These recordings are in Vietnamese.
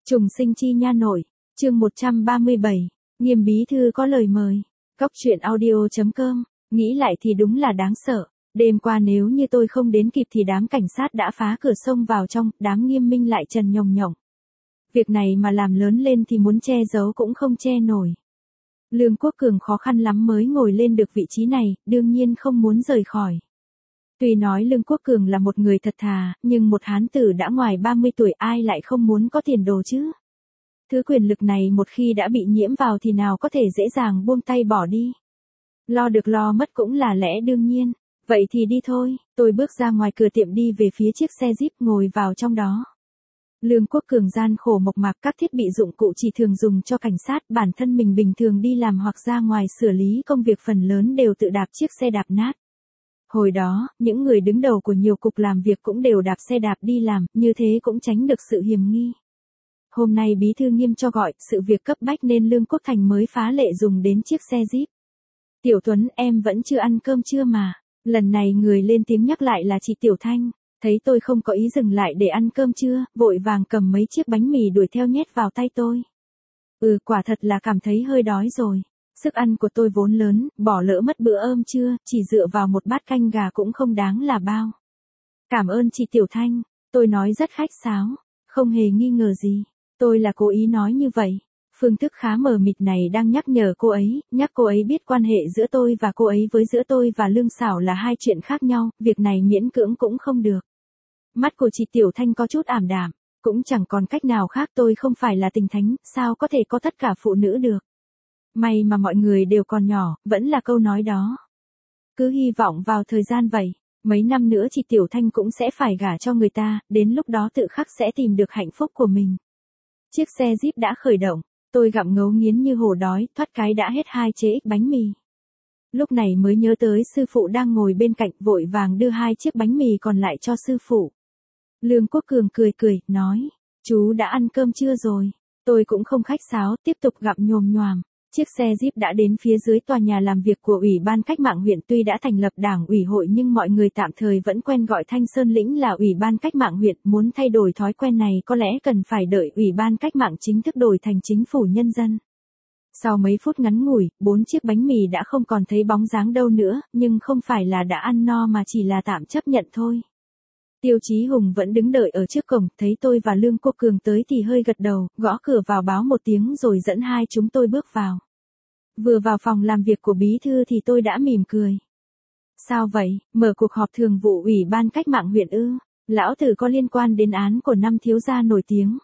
Trùng sinh chi nha nội, chương 137, Nghiêm bí thư có lời mời. Góc truyện audio.com, nghĩ lại thì đúng là đáng sợ. Đêm qua nếu như tôi không đến kịp thì đám cảnh sát đã phá cửa xông vào trong, đám Nghiêm Minh lại trần nhồng nhộng. Việc này mà làm lớn lên thì muốn che giấu cũng không che nổi. Lương Quốc Cường khó khăn lắm mới ngồi lên được vị trí này, đương nhiên không muốn rời khỏi. Tuy nói Lương Quốc Cường là một người thật thà, nhưng một hán tử đã ngoài 30 tuổi ai lại không muốn có tiền đồ chứ. Thứ quyền lực này một khi đã bị nhiễm vào thì nào có thể dễ dàng buông tay bỏ đi. Lo được lo mất cũng là lẽ đương nhiên. Vậy thì đi thôi, tôi bước ra ngoài cửa tiệm đi về phía chiếc xe Jeep ngồi vào trong đó. Lương Quốc Cường gian khổ mộc mạc, các thiết bị dụng cụ chỉ thường dùng cho cảnh sát, bản thân mình bình thường đi làm hoặc ra ngoài xử lý công việc phần lớn đều tự đạp chiếc xe đạp nát. Hồi đó, những người đứng đầu của nhiều cục làm việc cũng đều đạp xe đạp đi làm, như thế cũng tránh được sự hiềm nghi. Hôm nay bí thư Nghiêm cho gọi, sự việc cấp bách nên Lương Quốc Thành mới phá lệ dùng đến chiếc xe Jeep. Tiểu Tuấn, em vẫn chưa ăn cơm chưa mà. Lần này người lên tiếng nhắc lại là chị Tiểu Thanh. Thấy tôi không có ý dừng lại để ăn cơm trưa, vội vàng cầm mấy chiếc bánh mì đuổi theo nhét vào tay tôi. Quả thật là cảm thấy hơi đói rồi. Sức ăn của tôi vốn lớn, bỏ lỡ mất bữa ôm trưa, chỉ dựa vào một bát canh gà cũng không đáng là bao. Cảm ơn chị Tiểu Thanh, tôi nói rất khách sáo, không hề nghi ngờ gì. Tôi là cố ý nói như vậy. Phương thức khá mờ mịt này đang nhắc nhở cô ấy, nhắc cô ấy biết quan hệ giữa tôi và cô ấy với giữa tôi và Lương Xảo là hai chuyện khác nhau, việc này miễn cưỡng cũng không được. Mắt của chị Tiểu Thanh có chút ảm đạm, cũng chẳng còn cách nào khác, tôi không phải là tình thánh, sao có thể có tất cả phụ nữ được. May mà mọi người đều còn nhỏ, vẫn là câu nói đó. Cứ hy vọng vào thời gian vậy, mấy năm nữa chị Tiểu Thanh cũng sẽ phải gả cho người ta, đến lúc đó tự khắc sẽ tìm được hạnh phúc của mình. Chiếc xe Jeep đã khởi động, tôi gặm ngấu nghiến như hổ đói, thoát cái đã hết 2 chế ích bánh mì. Lúc này mới nhớ tới sư phụ đang ngồi bên cạnh, vội vàng đưa 2 chiếc bánh mì còn lại cho sư phụ. Lương Quốc Cường cười cười, nói, chú đã ăn cơm chưa rồi? Tôi cũng không khách sáo, tiếp tục gặm nhồm nhoàm. Chiếc xe Jeep đã đến phía dưới tòa nhà làm việc của Ủy ban Cách mạng huyện, tuy đã thành lập đảng ủy hội nhưng mọi người tạm thời vẫn quen gọi Thanh Sơn Lĩnh là Ủy ban Cách mạng huyện, muốn thay đổi thói quen này có lẽ cần phải đợi Ủy ban Cách mạng chính thức đổi thành Chính phủ Nhân dân. Sau mấy phút ngắn ngủi, 4 chiếc bánh mì đã không còn thấy bóng dáng đâu nữa, nhưng không phải là đã ăn no mà chỉ là tạm chấp nhận thôi. Tiêu Chí Hùng vẫn đứng đợi ở trước cổng, thấy tôi và Lương Quốc Cường tới thì hơi gật đầu, gõ cửa vào báo một tiếng rồi dẫn hai chúng tôi bước vào. Vừa vào phòng làm việc của bí thư thì tôi đã mỉm cười. Sao vậy, mở cuộc họp thường vụ Ủy ban Cách mạng huyện ư? Lão tử có liên quan đến án của 5 thiếu gia nổi tiếng.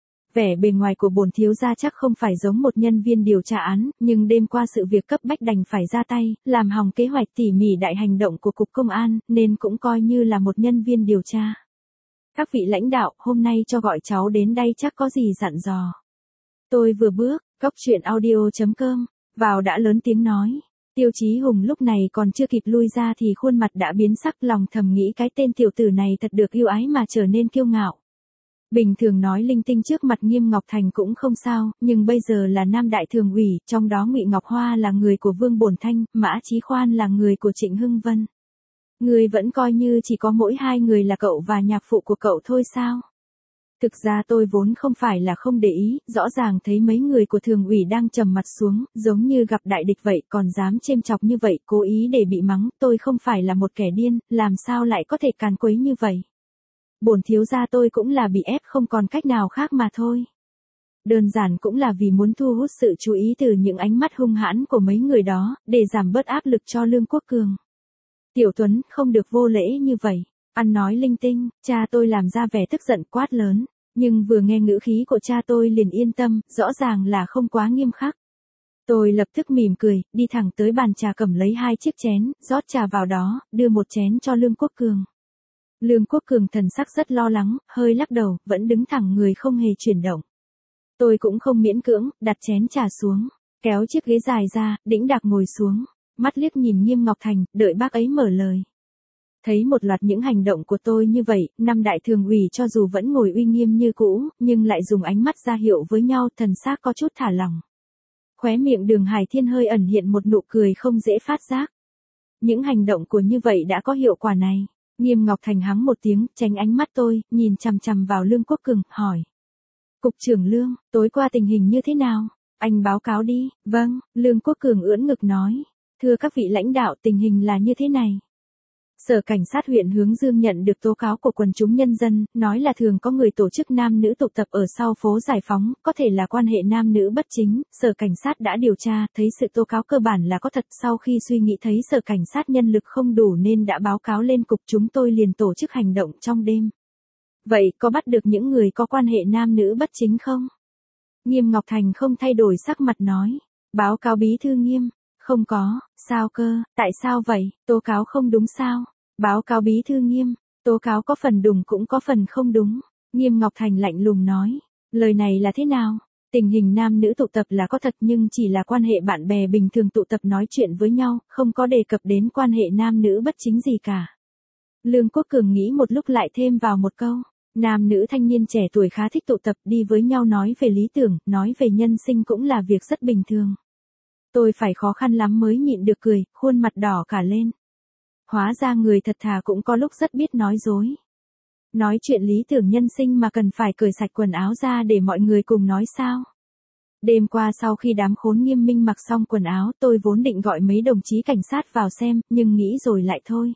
Vẻ bề ngoài của bổn thiếu gia chắc không phải giống một nhân viên điều tra án, nhưng đêm qua sự việc cấp bách đành phải ra tay, làm hỏng kế hoạch tỉ mỉ đại hành động của Cục Công an, nên cũng coi như là một nhân viên điều tra. Các vị lãnh đạo, hôm nay cho gọi cháu đến đây chắc có gì dặn dò. Tôi vừa bước, góc truyện audio.com, vào đã lớn tiếng nói. Tiêu Chí Hùng lúc này còn chưa kịp lui ra thì khuôn mặt đã biến sắc, lòng thầm nghĩ cái tên tiểu tử này thật được yêu ái mà trở nên kiêu ngạo. Bình thường nói linh tinh trước mặt Nghiêm Ngọc Thành cũng không sao, nhưng bây giờ là Nam Đại Thường ủy, trong đó Ngụy Ngọc Hoa là người của Vương Bổn Thanh, Mã Chí Khoan là người của Trịnh Hưng Vân. Người vẫn coi như chỉ có mỗi hai người là cậu và nhạc phụ của cậu thôi sao? Thực ra tôi vốn không phải là không để ý, rõ ràng thấy mấy người của thường ủy đang trầm mặt xuống, giống như gặp đại địch vậy, còn dám chêm chọc như vậy, cố ý để bị mắng, tôi không phải là một kẻ điên, làm sao lại có thể càn quấy như vậy. Bổn thiếu gia tôi cũng là bị ép không còn cách nào khác mà thôi. Đơn giản cũng là vì muốn thu hút sự chú ý từ những ánh mắt hung hãn của mấy người đó, để giảm bớt áp lực cho Lương Quốc Cường. Tiểu Tuấn, không được vô lễ như vậy. Ăn nói linh tinh, cha tôi làm ra vẻ tức giận quát lớn, nhưng vừa nghe ngữ khí của cha tôi liền yên tâm, rõ ràng là không quá nghiêm khắc. Tôi lập tức mỉm cười, đi thẳng tới bàn trà cầm lấy 2 chiếc chén, rót trà vào đó, đưa một chén cho Lương Quốc Cường. Lương Quốc Cường thần sắc rất lo lắng, hơi lắc đầu, vẫn đứng thẳng người không hề chuyển động. Tôi cũng không miễn cưỡng, đặt chén trà xuống, kéo chiếc ghế dài ra, đĩnh đạc ngồi xuống, mắt liếc nhìn Nghiêm Ngọc Thành, đợi bác ấy mở lời. Thấy một loạt những hành động của tôi như vậy, 5 đại thường ủy cho dù vẫn ngồi uy nghiêm như cũ, nhưng lại dùng ánh mắt ra hiệu với nhau, thần sắc có chút thả lỏng. Khóe miệng Đường Hải Thiên hơi ẩn hiện một nụ cười không dễ phát giác. Những hành động của như vậy đã có hiệu quả này. Nghiêm Ngọc Thành hắng một tiếng, tránh ánh mắt tôi, nhìn chằm chằm vào Lương Quốc Cường, hỏi. Cục trưởng Lương, tối qua tình hình như thế nào? Anh báo cáo đi. Vâng, Lương Quốc Cường ưỡn ngực nói. Thưa các vị lãnh đạo, tình hình là như thế này. Sở Cảnh sát huyện Hướng Dương nhận được tố cáo của quần chúng nhân dân, nói là thường có người tổ chức nam nữ tụ tập ở sau phố Giải Phóng, có thể là quan hệ nam nữ bất chính. Sở Cảnh sát đã điều tra, thấy sự tố cáo cơ bản là có thật. Sau khi suy nghĩ thấy Sở Cảnh sát nhân lực không đủ nên đã báo cáo lên cục, chúng tôi liền tổ chức hành động trong đêm. Vậy có bắt được những người có quan hệ nam nữ bất chính không? Nghiêm Ngọc Thành không thay đổi sắc mặt nói. Báo cáo bí thư Nghiêm. Không có, sao cơ, tại sao vậy, tố cáo không đúng sao? Báo cáo bí thư Nghiêm, tố cáo có phần đúng cũng có phần không đúng. Nghiêm Ngọc Thành lạnh lùng nói. Lời này là thế nào? Tình hình nam nữ tụ tập là có thật nhưng chỉ là quan hệ bạn bè bình thường tụ tập nói chuyện với nhau, không có đề cập đến quan hệ nam nữ bất chính gì cả. Lương Quốc Cường nghĩ một lúc lại thêm vào một câu. Nam nữ thanh niên trẻ tuổi khá thích tụ tập đi với nhau nói về lý tưởng, nói về nhân sinh cũng là việc rất bình thường. Tôi phải khó khăn lắm mới nhịn được cười, khuôn mặt đỏ cả lên. Hóa ra người thật thà cũng có lúc rất biết nói dối. Nói chuyện lý tưởng nhân sinh mà cần phải cởi sạch quần áo ra để mọi người cùng nói sao? Đêm qua sau khi đám khốn Nghiêm Minh mặc xong quần áo, tôi vốn định gọi mấy đồng chí cảnh sát vào xem, nhưng nghĩ rồi lại thôi.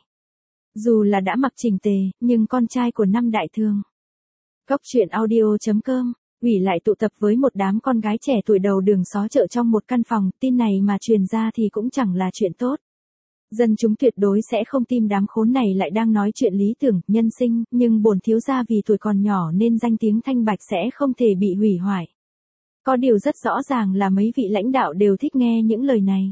Dù là đã mặc chỉnh tề, nhưng con trai của năm đại thường. Góc truyện audio.com, ủy lại tụ tập với một đám con gái trẻ tuổi đầu đường xó chợ trong một căn phòng, tin này mà truyền ra thì cũng chẳng là chuyện tốt. Dân chúng tuyệt đối sẽ không tin đám khốn này lại đang nói chuyện lý tưởng, nhân sinh, nhưng bổn thiếu gia vì tuổi còn nhỏ nên danh tiếng thanh bạch sẽ không thể bị hủy hoại. Có điều rất rõ ràng là mấy vị lãnh đạo đều thích nghe những lời này.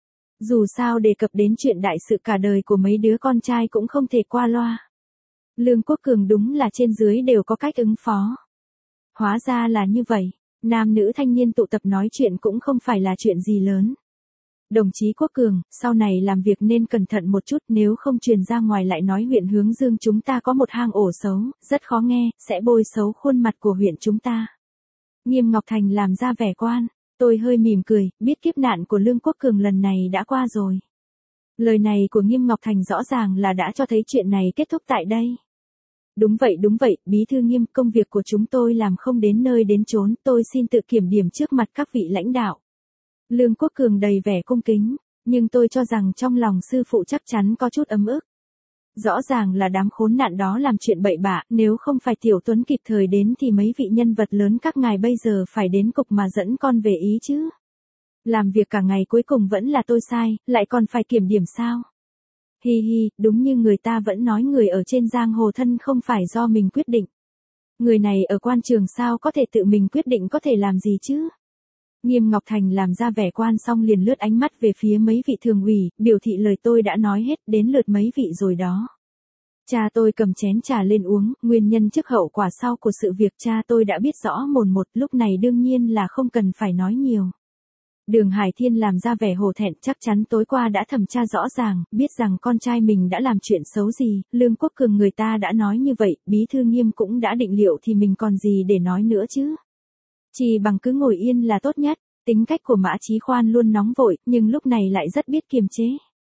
Dù sao đề cập đến chuyện đại sự cả đời của mấy đứa con trai cũng không thể qua loa. Lương Quốc Cường đúng là trên dưới đều có cách ứng phó. Hóa ra là như vậy, nam nữ thanh niên tụ tập nói chuyện cũng không phải là chuyện gì lớn. Đồng chí Quốc Cường, sau này làm việc nên cẩn thận một chút, nếu không truyền ra ngoài lại nói huyện Hướng Dương chúng ta có một hang ổ xấu, rất khó nghe, sẽ bôi xấu khuôn mặt của huyện chúng ta. Nghiêm Ngọc Thành làm ra vẻ quan, tôi hơi mỉm cười, biết kiếp nạn của Lương Quốc Cường lần này đã qua rồi. Lời này của Nghiêm Ngọc Thành rõ ràng là đã cho thấy chuyện này kết thúc tại đây. Đúng vậy, bí thư Nghiêm, công việc của chúng tôi làm không đến nơi đến chốn, tôi xin tự kiểm điểm trước mặt các vị lãnh đạo. Lương Quốc Cường đầy vẻ cung kính, nhưng tôi cho rằng trong lòng sư phụ chắc chắn có chút ấm ức. Rõ ràng là đám khốn nạn đó làm chuyện bậy bạ, nếu không phải Tiểu Tuấn kịp thời đến thì mấy vị nhân vật lớn các ngài bây giờ phải đến cục mà dẫn con về ý chứ. Làm việc cả ngày cuối cùng vẫn là tôi sai, lại còn phải kiểm điểm sao? Hi hi, đúng như người ta vẫn nói người ở trên giang hồ thân không phải do mình quyết định. Người này ở quan trường sao có thể tự mình quyết định có thể làm gì chứ? Nghiêm Ngọc Thành làm ra vẻ quan xong liền lướt ánh mắt về phía mấy vị thường ủy, biểu thị lời tôi đã nói hết, đến lượt mấy vị rồi đó. Cha tôi cầm chén trà lên uống, nguyên nhân trước hậu quả sau của sự việc cha tôi đã biết rõ mồn một, lúc này đương nhiên là không cần phải nói nhiều. Đường Hải Thiên làm ra vẻ hổ thẹn, chắc chắn tối qua đã thẩm tra rõ ràng, biết rằng con trai mình đã làm chuyện xấu gì, Lương Quốc Cường người ta đã nói như vậy, bí thư Nghiêm cũng đã định liệu thì mình còn gì để nói nữa chứ. Chỉ bằng cứ ngồi yên là tốt nhất, tính cách của Mã Chí Khoan luôn nóng vội, nhưng lúc này lại rất biết kiềm chế.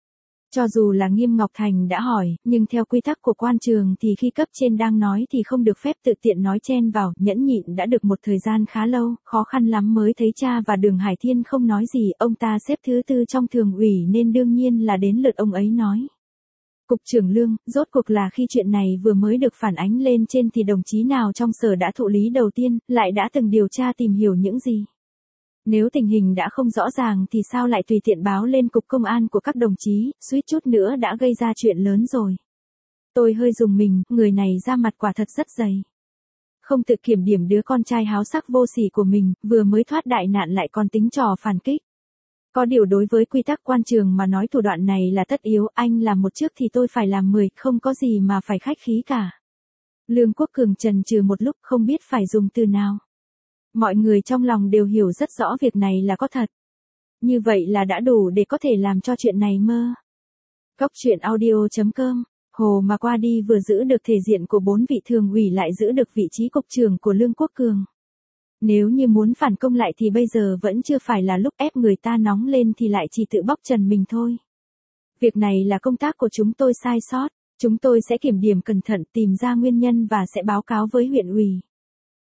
Cho dù là Nghiêm Ngọc Thành đã hỏi, nhưng theo quy tắc của quan trường thì khi cấp trên đang nói thì không được phép tự tiện nói chen vào, nhẫn nhịn đã được một thời gian khá lâu, khó khăn lắm mới thấy cha và Đường Hải Thiên không nói gì, ông ta xếp thứ tư trong thường ủy nên đương nhiên là đến lượt ông ấy nói. Cục trưởng Lương, rốt cuộc là khi chuyện này vừa mới được phản ánh lên trên thì đồng chí nào trong sở đã thụ lý đầu tiên, lại đã từng điều tra tìm hiểu những gì? Nếu tình hình đã không rõ ràng thì sao lại tùy tiện báo lên cục công an của các đồng chí, suýt chút nữa đã gây ra chuyện lớn rồi. Tôi hơi rùng mình, người này ra mặt quả thật rất dày. Không tự kiểm điểm đứa con trai háo sắc vô sỉ của mình, vừa mới thoát đại nạn lại còn tính trò phản kích. Có điều đối với quy tắc quan trường mà nói thủ đoạn này là tất yếu, anh làm một trước thì tôi phải làm 10, không có gì mà phải khách khí cả. Lương Quốc Cường chần chừ một lúc không biết phải dùng từ nào. Mọi người trong lòng đều hiểu rất rõ việc này là có thật. Như vậy là đã đủ để có thể làm cho chuyện này mơ. Góc truyện audio.com, hồ mà qua đi vừa giữ được thể diện của 4 vị thường ủy lại giữ được vị trí cục trưởng của Lương Quốc Cường. Nếu như muốn phản công lại thì bây giờ vẫn chưa phải là lúc ép người ta nóng lên thì lại chỉ tự bóc trần mình thôi. Việc này là công tác của chúng tôi sai sót, chúng tôi sẽ kiểm điểm cẩn thận tìm ra nguyên nhân và sẽ báo cáo với huyện ủy.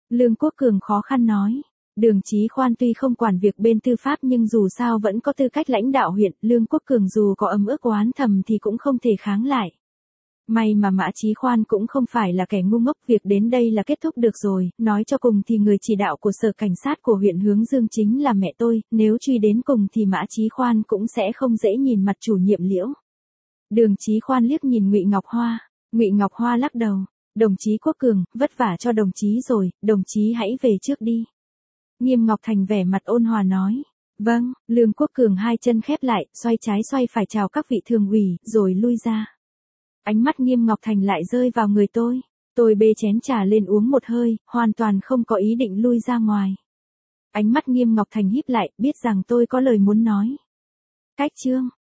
Lương Quốc Cường khó khăn nói. Đường Chí Khoan tuy không quản việc bên tư pháp nhưng dù sao vẫn có tư cách lãnh đạo huyện, Lương Quốc Cường dù có ấm ức oán thầm thì cũng không thể kháng lại. May mà Mã Chí Khoan cũng không phải là kẻ ngu ngốc, việc đến đây là kết thúc được rồi, nói cho cùng thì người chỉ đạo của sở cảnh sát của huyện Hướng Dương chính là mẹ tôi, nếu truy đến cùng thì Mã Chí Khoan cũng sẽ không dễ nhìn mặt chủ nhiệm Liễu. Đường Chí Khoan liếc nhìn Ngụy Ngọc Hoa, Ngụy Ngọc Hoa lắc đầu, đồng chí Quốc Cường, vất vả cho đồng chí rồi, đồng chí hãy về trước đi. Nghiêm Ngọc Thành vẻ mặt ôn hòa nói. Vâng, Lương Quốc Cường hai chân khép lại, xoay trái xoay phải chào các vị thường ủy, rồi lui ra. Ánh mắt Nghiêm Ngọc Thành lại rơi vào người tôi. Tôi bê chén trà lên uống một hơi, hoàn toàn không có ý định lui ra ngoài. Ánh mắt Nghiêm Ngọc Thành híp lại, biết rằng tôi có lời muốn nói. Cách chương